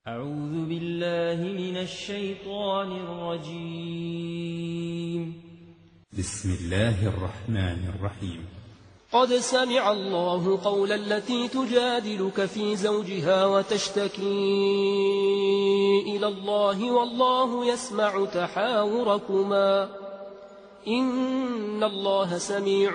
أعوذ بالله من الشيطان الرجيم. بسم الله الرحمن الرحيم. قد سمع الله قول التي تجادلك في زوجها وتشتكي إلى الله والله يسمع تحاوركما إن الله سميع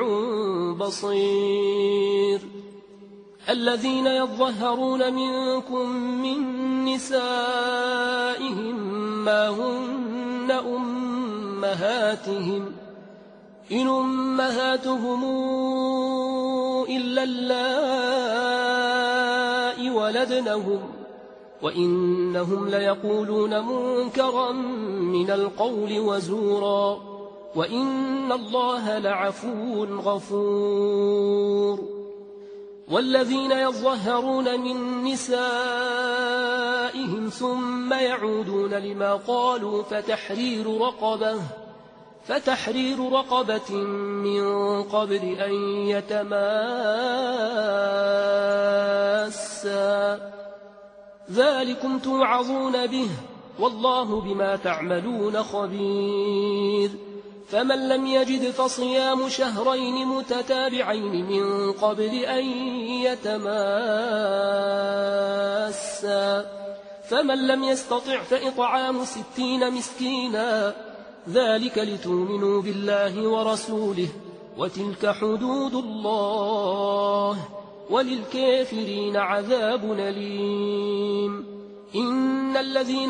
بصير. الذين يظهرون منكم من نسائهم ما هن أمهاتهم إن أمهاتهم إلا اللائي ولدنهم وإنهم ليقولون منكرا من القول وزورا وإن الله لعفو غفور. والذين يظهرون من نسائهم ثم يعودون لما قالوا فتحرير رقبة من قبل أن يتماسا ذلكم توعظون به والله بما تعملون خبير. فمن لم يجد فصيام شهرين متتابعين من قبل أن يتماسا فمن لم يستطع فإطعام 60 مسكينا ذلك لتؤمنوا بالله ورسوله وتلك حدود الله وللكافرين عذاب أليم. إن الذين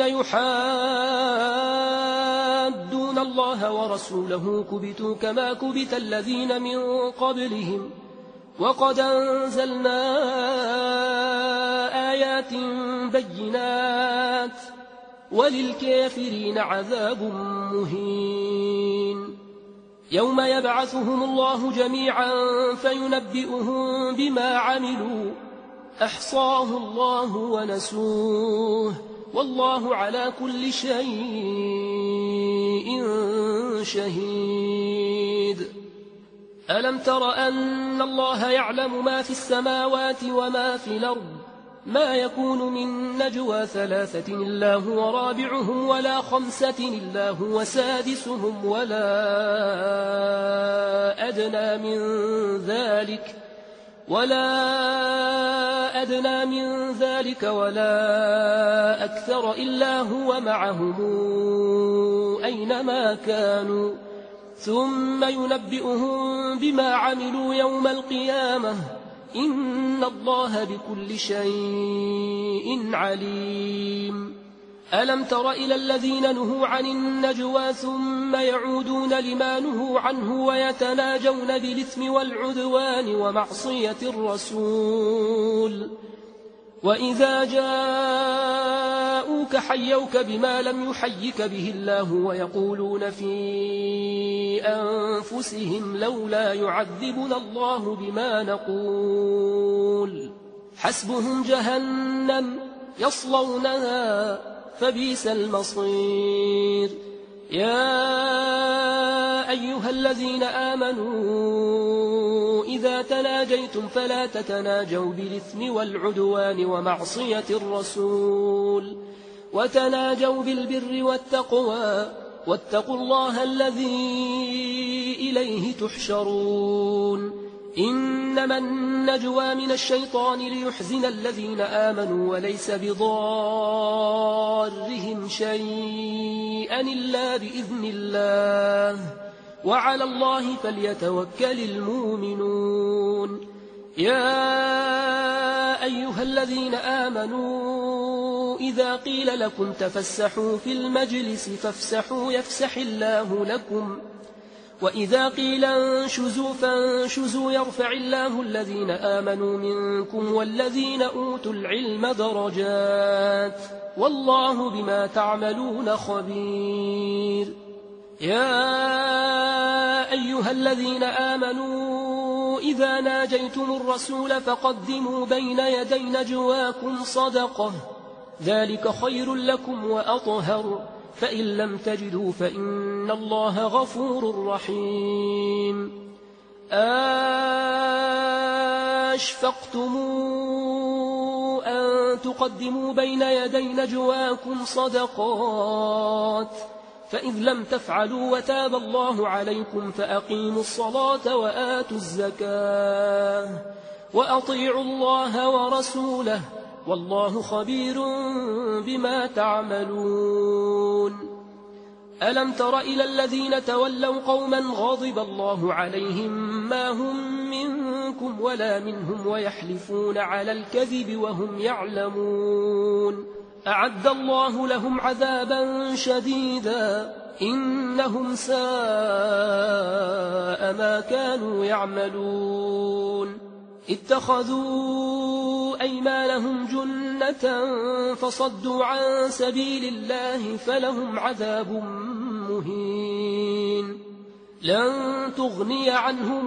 يحادون الله ورسوله كبتوا كما كبت الذين من قبلهم وقد أنزلنا آيات بينات وللكافرين عذاب مهين. يوم يبعثهم الله جميعا فينبئهم بما عملوا أحصاه الله ونسوه والله على كل شيء شهيد. ألم تر أن الله يعلم ما في السماوات وما في الأرض ما يكون من نجوى 3 إلا هو رابعهم ولا 5 إلا هو سادسهم ولا أدنى من ذلك ولا أكثر إلا هو معهم أينما كانوا ثم ينبئهم بما عملوا يوم القيامة إن الله بكل شيء عليم. ألم تر إلى الذين نهوا عن النجوى ثم يعودون لما نهوا عنه ويتناجون بالإثم والعدوان ومعصية الرسول وإذا جاءوك حيوك بما لم يحيك به الله ويقولون في أنفسهم لولا يعذبنا الله بما نقول حسبهم جهنم يصلونها فبئس المصير. يا أيها الذين آمنوا إذا تناجيتم فلا تتناجوا بالإثم والعدوان ومعصية الرسول وتناجوا بالبر والتقوى واتقوا الله الذي إليه تحشرون. إنما النجوى من الشيطان ليحزن الذين آمنوا وليس بضارهم شيئا إلا بإذن الله وعلى الله فليتوكل المؤمنون. يا أيها الذين آمنوا إذا قيل لكم تفسحوا في المجلس فافسحوا يفسح الله لكم وإذا قيل انشزوا فانشزوا يرفع الله الذين آمنوا منكم والذين أوتوا العلم درجات والله بما تعملون خبير. يا أيها الذين آمنوا إذا ناجيتم الرسول فقدموا بين يدي نجواكم صدقة ذلك خير لكم وأطهر فإن لم تجدوا فإن الله غفور رحيم. أشفقتم أن تقدموا بين يدي نجواكم صدقات، فإذ لم تفعلوا وتاب الله عليكم فأقيموا الصلاة وآتوا الزكاة وأطيعوا الله ورسوله والله خبير بما تعملون. ألم تر إلى الذين تولوا قوما غضب الله عليهم ما هم منكم ولا منهم ويحلفون على الكذب وهم يعلمون، أعد الله لهم عذابا شديدا إنهم ساء ما كانوا يعملون. اتخذوا أيمانهم جنة فصدوا عن سبيل الله فلهم عذاب مهين. لن تغني عنهم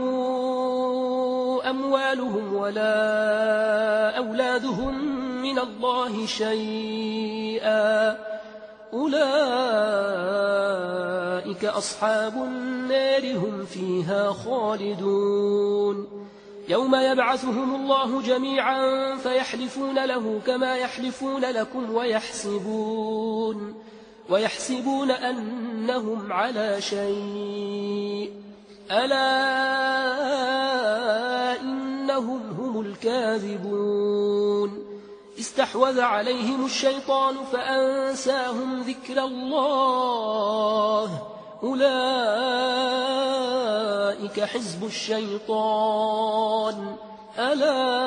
أموالهم ولا أولادهم من الله شيئا، أولئك أصحاب النار هم فيها خالدون. يوم يبعثهم الله جميعا فيحلفون له كما يحلفون لكم ويحسبون أنهم على شيء، ألا إنهم هم الكاذبون. استحوذ عليهم الشيطان فأنساهم ذكر الله، أولئك حزب الشيطان، ألا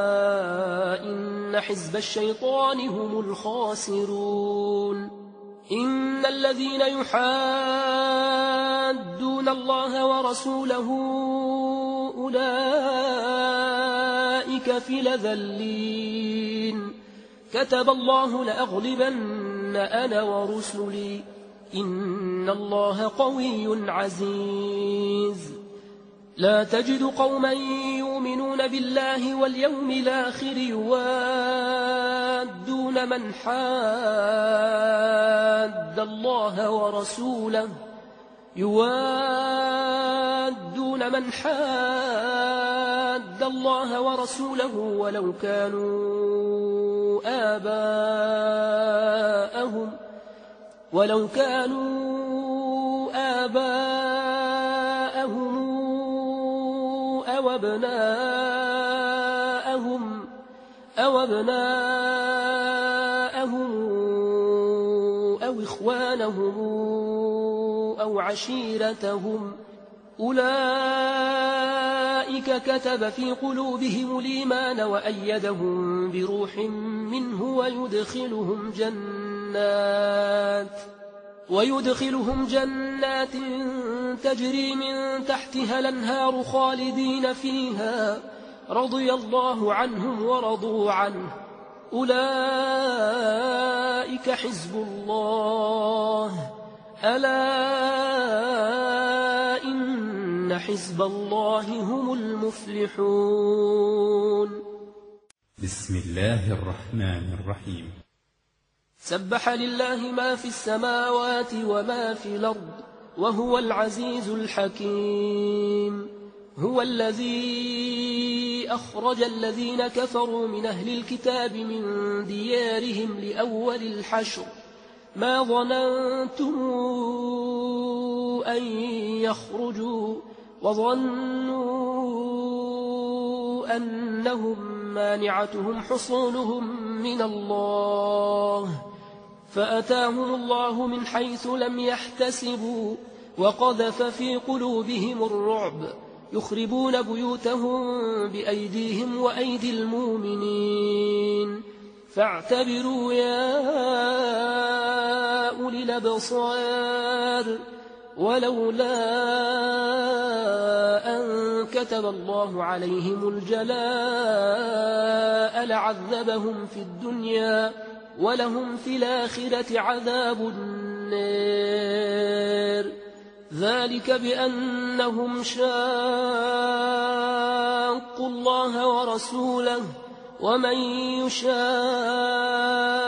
إن حزب الشيطان هم الخاسرون. إن الذين يحادون الله ورسوله أولئك في الأذلين. كتب الله لأغلبن أنا ورسلي إن الله قوي عزيز. لا تجد قوما يؤمنون بالله واليوم الآخر يوادون من حاد الله ورسوله ولو كانوا آباءهم أو أبناءهم أو إخوانهم أو عشيرتهم، أولئك كتب في قلوبهم الإيمان وأيدهم بروح منه ويدخلهم جنات تجري من تحتها الأنهار خالدين فيها، رضي الله عنهم ورضوا عنه، أولئك حزب الله، ألا إن حزب الله هم المفلحون. بسم الله الرحمن الرحيم. سبح لله ما في السماوات وما في الأرض وهو العزيز الحكيم. هو الذي أخرج الذين كفروا من أهل الكتاب من ديارهم لأول الحشر ما ظننتم أن يخرجوا وظنوا أنهم مانعتهم حصونهم من الله فأتاهم الله من حيث لم يحتسبوا وقذف في قلوبهم الرعب يخربون بيوتهم بأيديهم وأيدي المؤمنين فاعتبروا يا أولي الأبصار ولولا أن كتب الله عليهم الجلاء لعذبهم في الدنيا ولهم في الآخرة عذاب النار ذلك بأنهم شاقوا الله ورسوله ومن يشاق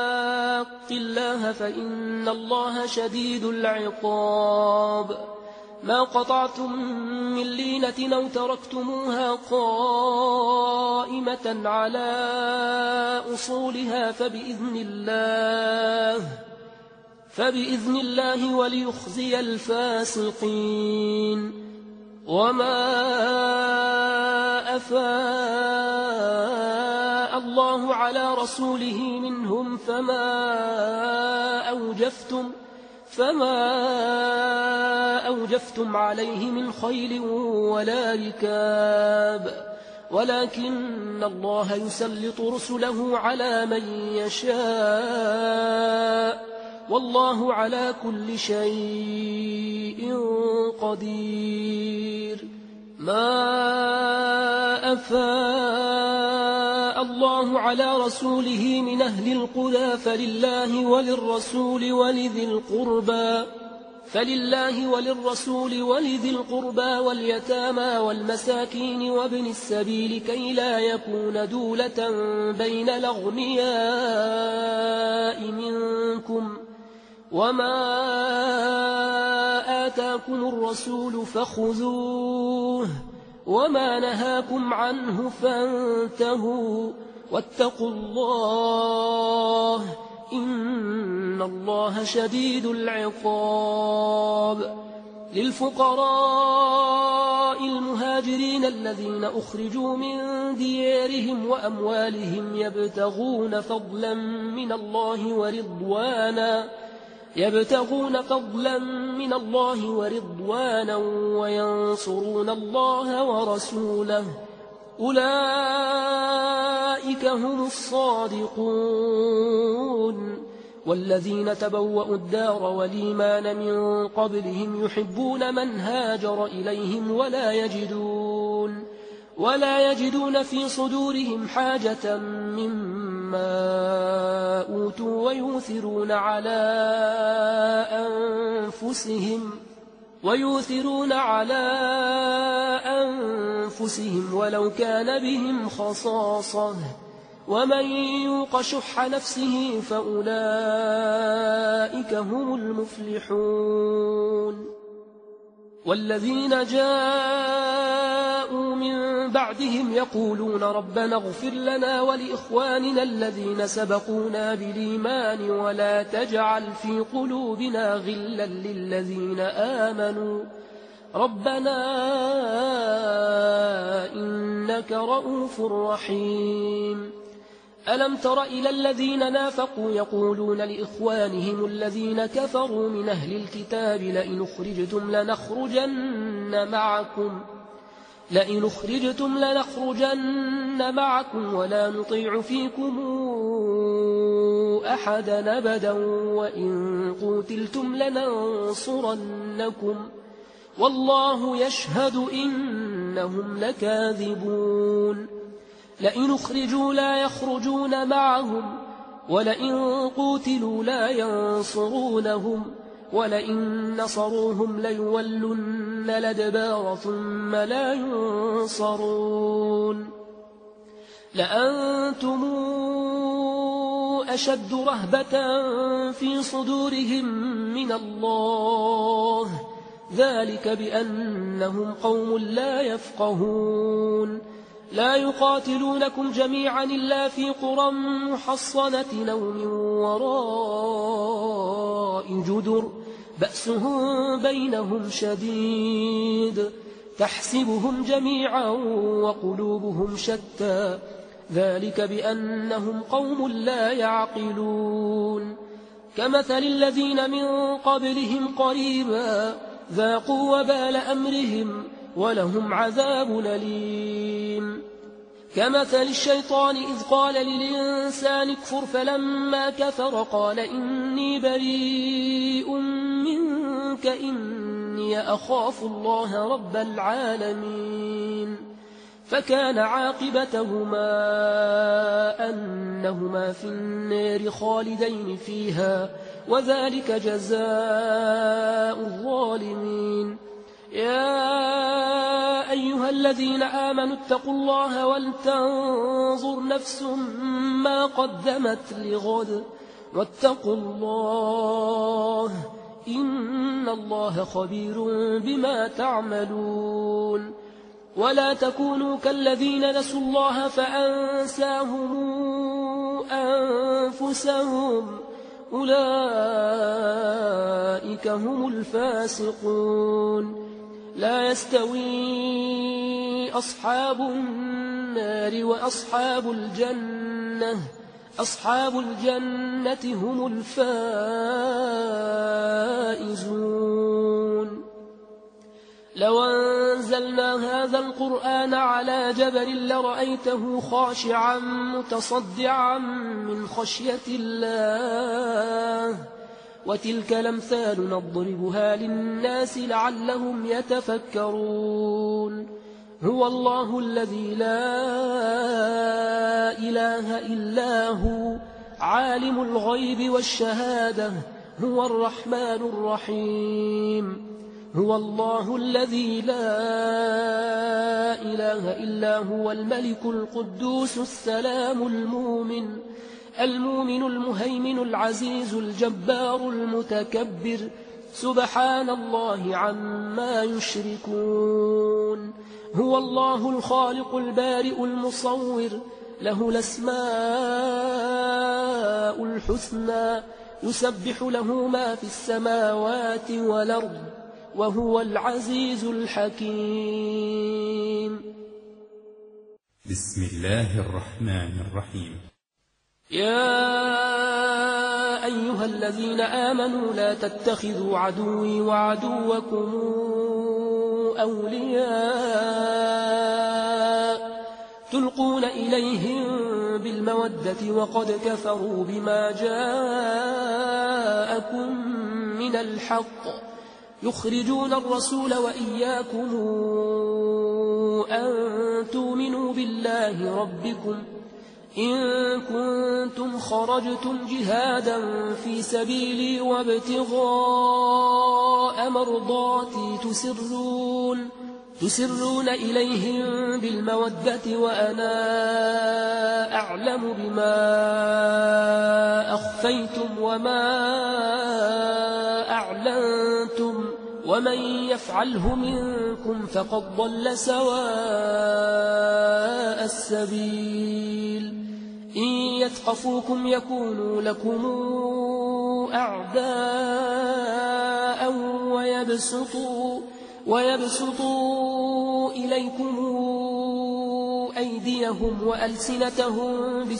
الله فإن الله شديد العقاب ما قطعتم من لينة أو تركتموها قائمة على أصولها فبإذن الله وليخزي الفاسقين. وما أفاء الله على رسوله منهم فما أوجفتم عليه من خيل ولا ركاب، ولكن الله يسلط رسله على من يشاء، والله على كل شيء قدير. ما أفاء الله على رسوله من أهل القرى فلله وللرسول ولذي القربى واليتامى والمساكين وابن السبيل كي لا يكون دولة بين الأغنياء منكم. وما آتاكم الرسول فخذوه وما نهاكم عنه فانتهوا، واتقوا الله إن الله شديد العقاب. للفقراء المهاجرين الذين أخرجوا من ديارهم وأموالهم يبتغون فضلا من الله ورضوانا وينصرون الله ورسوله، أولئك هم الصادقون. والذين تبوأوا الدار والإيمان من قبلهم يحبون من هاجر إليهم ولا يجدون في صدورهم حاجة مما أوتوا ويؤثرون على أنفسهم ولو كان بهم خصاصة، ومن يوق شح نفسه فأولئك هم المفلحون. والذين جاءوا من بعدهم يقولون ربنا اغفر لنا ولإخواننا الذين سبقونا بالإيمان ولا تجعل في قلوبنا غلا للذين آمنوا ربنا إنك رؤوف رحيم. ألم تر إلى الذين نافقوا يقولون لإخوانهم الذين كفروا من أهل الكتاب لئن أخرجتم لنخرجن معكم ولا نطيع فيكم أحدا أبدا وإن قوتلتم لننصرنكم والله يشهد إنهم لكاذبون. لئن أخرجوا لا يخرجون معهم ولئن قوتلوا لا ينصرونهم ولئن نصروهم ليولن الأدبار ثم لا ينصرون. لأنتم أشد رهبة في صدورهم من الله ذلك بأنهم قوم لا يفقهون. لا يقاتلونكم جميعا إلا في قرى محصنة أو من وراء جدر بأسهم بينهم شديد تحسبهم جميعا وقلوبهم شتى ذلك بأنهم قوم لا يعقلون. كمثل الذين من قبلهم قريبا ذاقوا وبال أمرهم ولهم عذاب أليم. كمثل الشيطان إذ قال للإنسان اكفر فلما كفر قال إني بريء منك إني أخاف الله رب العالمين. فكان عاقبتهما أنهما في النار خالدين فيها وذلك جزاء الظالمين. يا أيها الذين آمنوا اتقوا الله ولتنظر نفس ما قدمت لغد واتقوا الله إن الله خبير بما تعملون ولا تكونوا كالذين نسوا الله فأنساهم أنفسهم أولئك هم الفاسقون لا يستوي أصحاب النار وأصحاب الجنة هم الفائزون لو أنزلنا هذا القرآن على جبل لرأيته خاشعا متصدعا من خشية الله وتلك الأمثال نضربها للناس لعلهم يتفكرون هو الله الذي لا إله إلا هو عالم الغيب والشهادة هو الرحمن الرحيم هو الله الذي لا إله إلا هو الملك القدوس السلام المؤمن المهيمن العزيز الجبار المتكبر سبحان الله عما يشركون هو الله الخالق البارئ المصور له الأسماء الحسنى يسبح له ما في السماوات والأرض وهو العزيز الحكيم بسم الله الرحمن الرحيم يا أيها الذين آمنوا لا تتخذوا عدوي وعدوكم أولياء تلقون إليهم بالمودة وقد كفروا بما جاءكم من الحق يخرجون الرسول وإياكم أن تؤمنوا بالله ربكم إن كنتم خرجتم جهادا في سبيلي وابتغاء مرضاتي تسرون إليهم بالمودة وأنا أعلم بما أخفيتم وما أعلنتم ومن يفعله منكم فقد ضل سواء السبيل إن يثقفوكم يكونوا لكم أعداء ويبسطوا إليكم أيديهم وألسنتهم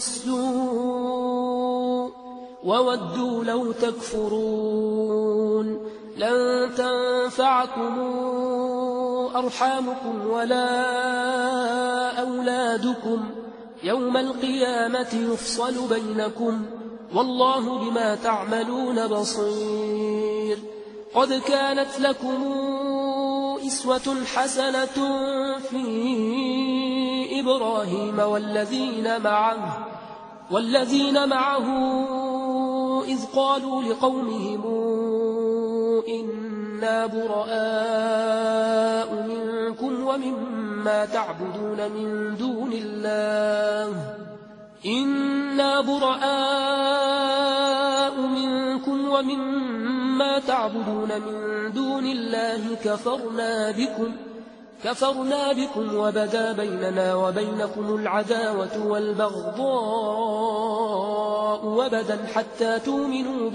بالسوء وودوا لو تكفرون لن تنفعكم أرحامكم ولا أولادكم يوم القيامة يفصل بينكم والله بما تعملون بصير قد كانت لكم أسوة حسنة في إبراهيم والذين معه إذ قالوا لقومهم إنا براء منكم ومما تعبدون من دون الله كفرنا بكم وبدا بيننا وبينكم العداوة والبغضاء وبدا حتى تؤمنوا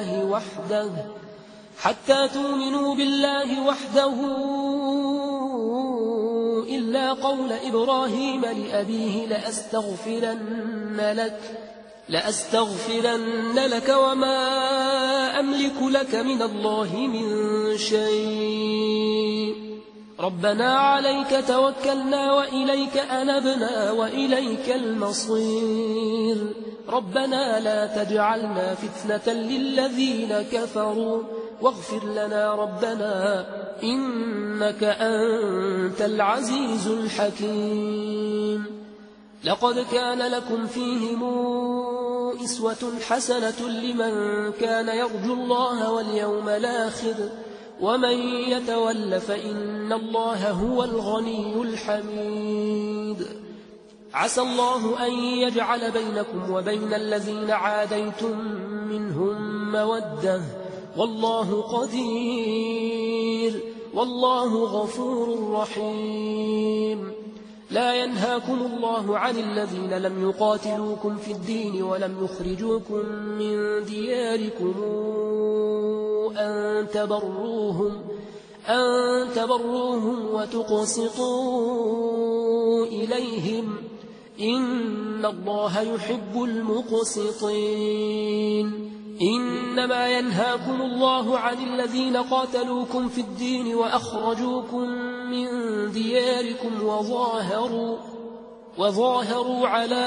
بالله وحده إلا قول إبراهيم لأبيه لأستغفرن لك وما أملك لك من الله من شيء ربنا عليك توكلنا وإليك أنبنا وإليك المصير ربنا لا تجعلنا فتنة للذين كفروا واغفر لنا ربنا إنك أنت العزيز الحكيم لقد كان لكم فيهم أسوة حسنة لمن كان يرجو الله واليوم الآخر ومن يتول فإن الله هو الغني الحميد عسى الله أن يجعل بينكم وبين الذين عاديتم منهم مودة والله قدير والله غفور رحيم. لا ينهاكم الله عن الذين لم يقاتلوكم في الدين ولم يخرجوكم من دياركم أن تبروهم وتقسطوا إليهم إن الله يحب المقسطين. إنما ينهاكم الله عن الذين قاتلوكم في الدين وأخرجوكم من دياركم وظاهروا على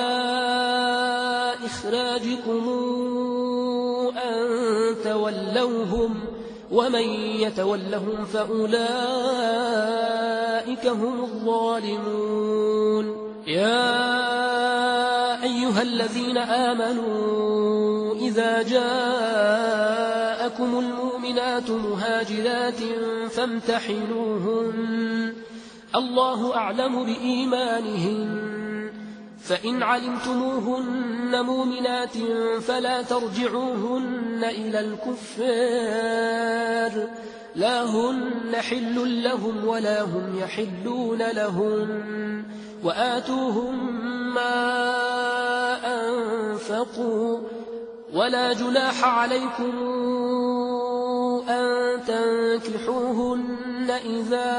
إخراجكم أن تولوهم ومن يتولهم فأولئك هم الظالمون. يا أيها الذين آمنوا إذا جاءكم المؤمنات مهاجرات فامتحنوهن الله أعلم بإيمانهن فإن علمتموهن مؤمنات فلا ترجعوهن إلى الكفار لا هن حل لهم ولا هم يحلون لهن وآتوهم ما أنفقوا ولا جناح عليكم أن تنكحوهن إذا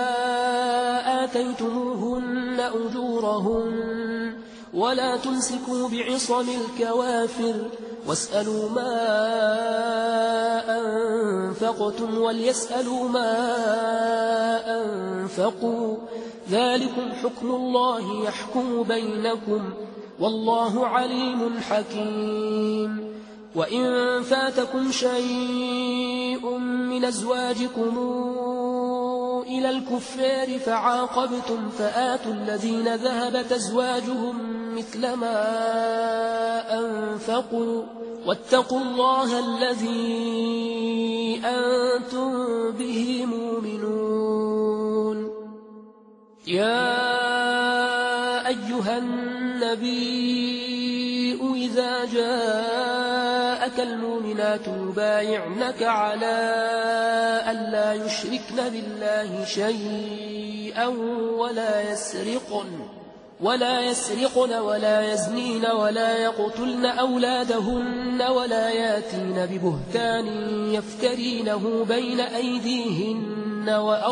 آتيتموهن أجورهن ولا تمسكوا بعصم الكوافر واسألوا ما أنفقتم وليسألوا ما أنفقوا ذلكم حكم الله يحكم بينكم والله عليم حكيم. وإن فاتكم شيء من أزواجكم إلى الكفار فعاقبتم فآتوا الذين ذهبت أزواجهم مثل ما أنفقوا واتقوا الله الذي أنتم به مؤمنون. يا أيها النبي إذا جاءك المؤمنات يبايعنك على ألا يشركن بالله شيئا ولا يسرقن ولا يزنين ولا يقتلن أولادهن ولا ياتين ببهتان يفترينه بين أيديهن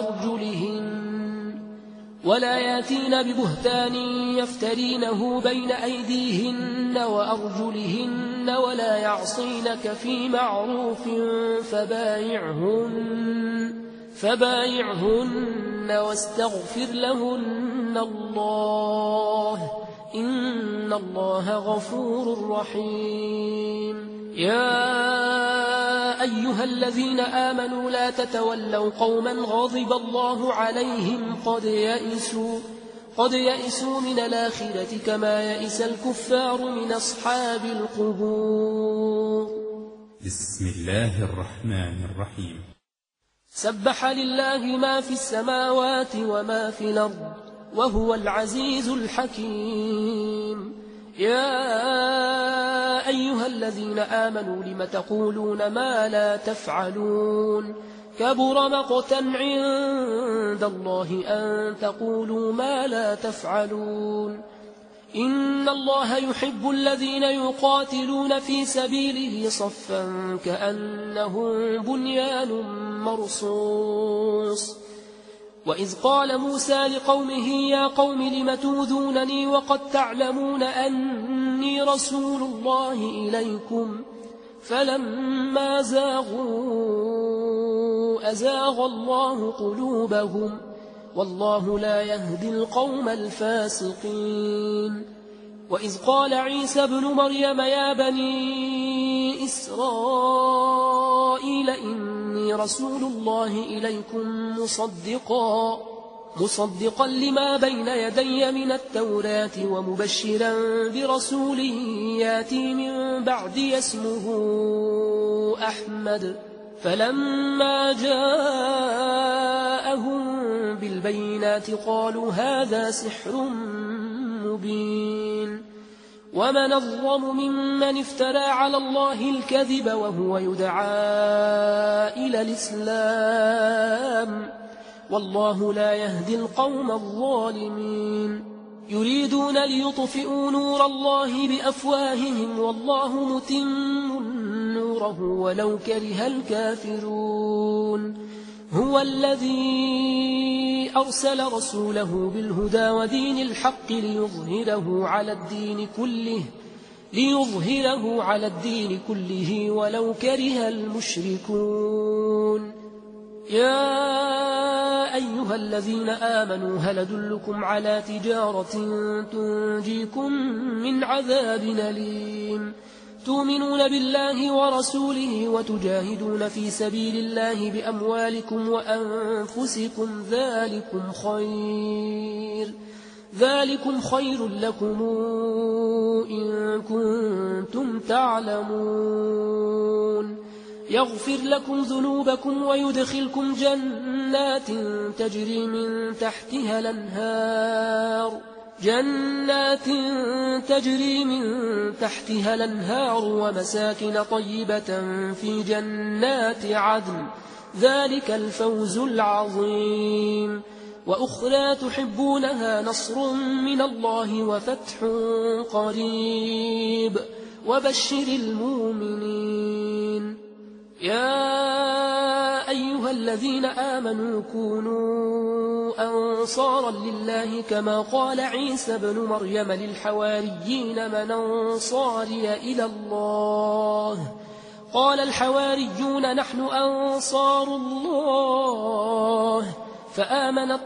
وأرجلهن ولا يعصينك في معروف فبايعهن واستغفر لهن الله إن الله غفور رحيم. يا أيها الذين آمنوا لا تتولوا قوما غضب الله عليهم قد يئسوا من الآخرة كما يئس الكفار من أصحاب القبور. بسم الله الرحمن الرحيم. سبح لله ما في السماوات وما في الأرض وهو العزيز الحكيم. يا أيها الذين آمنوا لم تقولون ما لا تفعلون كبر مقتا عند الله أن تقولوا ما لا تفعلون. إن الله يحب الذين يقاتلون في سبيله صفا كأنهم بنيان مرصوص. وإذ قال موسى لقومه يا قوم لم توذونني وقد تعلمون أني رسول الله إليكم فلما زاغوا أزاغ الله قلوبهم والله لا يهدي القوم الفاسقين. وإذ قال عيسى ابن مريم يا بني إسرائيل إني رسول الله إليكم مصدقا لما بين يدي من التوراة ومبشرا برسول ياتي من بعدي اسمه أحمد. فلما جاءهم بالبينات قالوا هذا سحر مبين. ومن أظلم ممن افترى على الله الكذب وهو يدعى إلى الإسلام والله لا يهدي القوم الظالمين يريدون ليطفئوا نور الله بأفواههم والله متم نوره ولو كره الكافرون هو الذي أرسل رسوله بالهدى ودين الحق ليظهره على الدين كله ولو كره المشركون يا أيها الذين آمنوا هل أدلكم على تجارة تنجيكم من عذاب أليم تؤمنون بالله ورسوله وتجاهدون في سبيل الله بأموالكم وأنفسكم ذلكم خير لكم إن كنتم تعلمون يغفر لكم ذنوبكم ويدخلكم جنات تجري من تحتها الأنهار ومساكن طيبة في جنات عدن ذلك الفوز العظيم وأخرى تحبونها نصر من الله وفتح قريب وبشر المؤمنين يا أيها الذين آمنوا كونوا أنصارا لله كما قال عيسى بن مريم للحواريين من أنصاري إلى الله قال الحواريون نحن أنصار الله فآمنت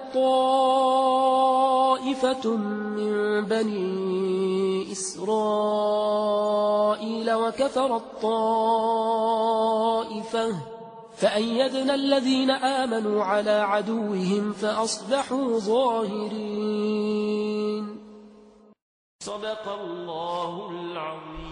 طائفة من بني إسرائيل وكفرت طائفة فأيدنا الذين آمنوا على عدوهم فأصبحوا ظاهرين. صدق الله العظيم.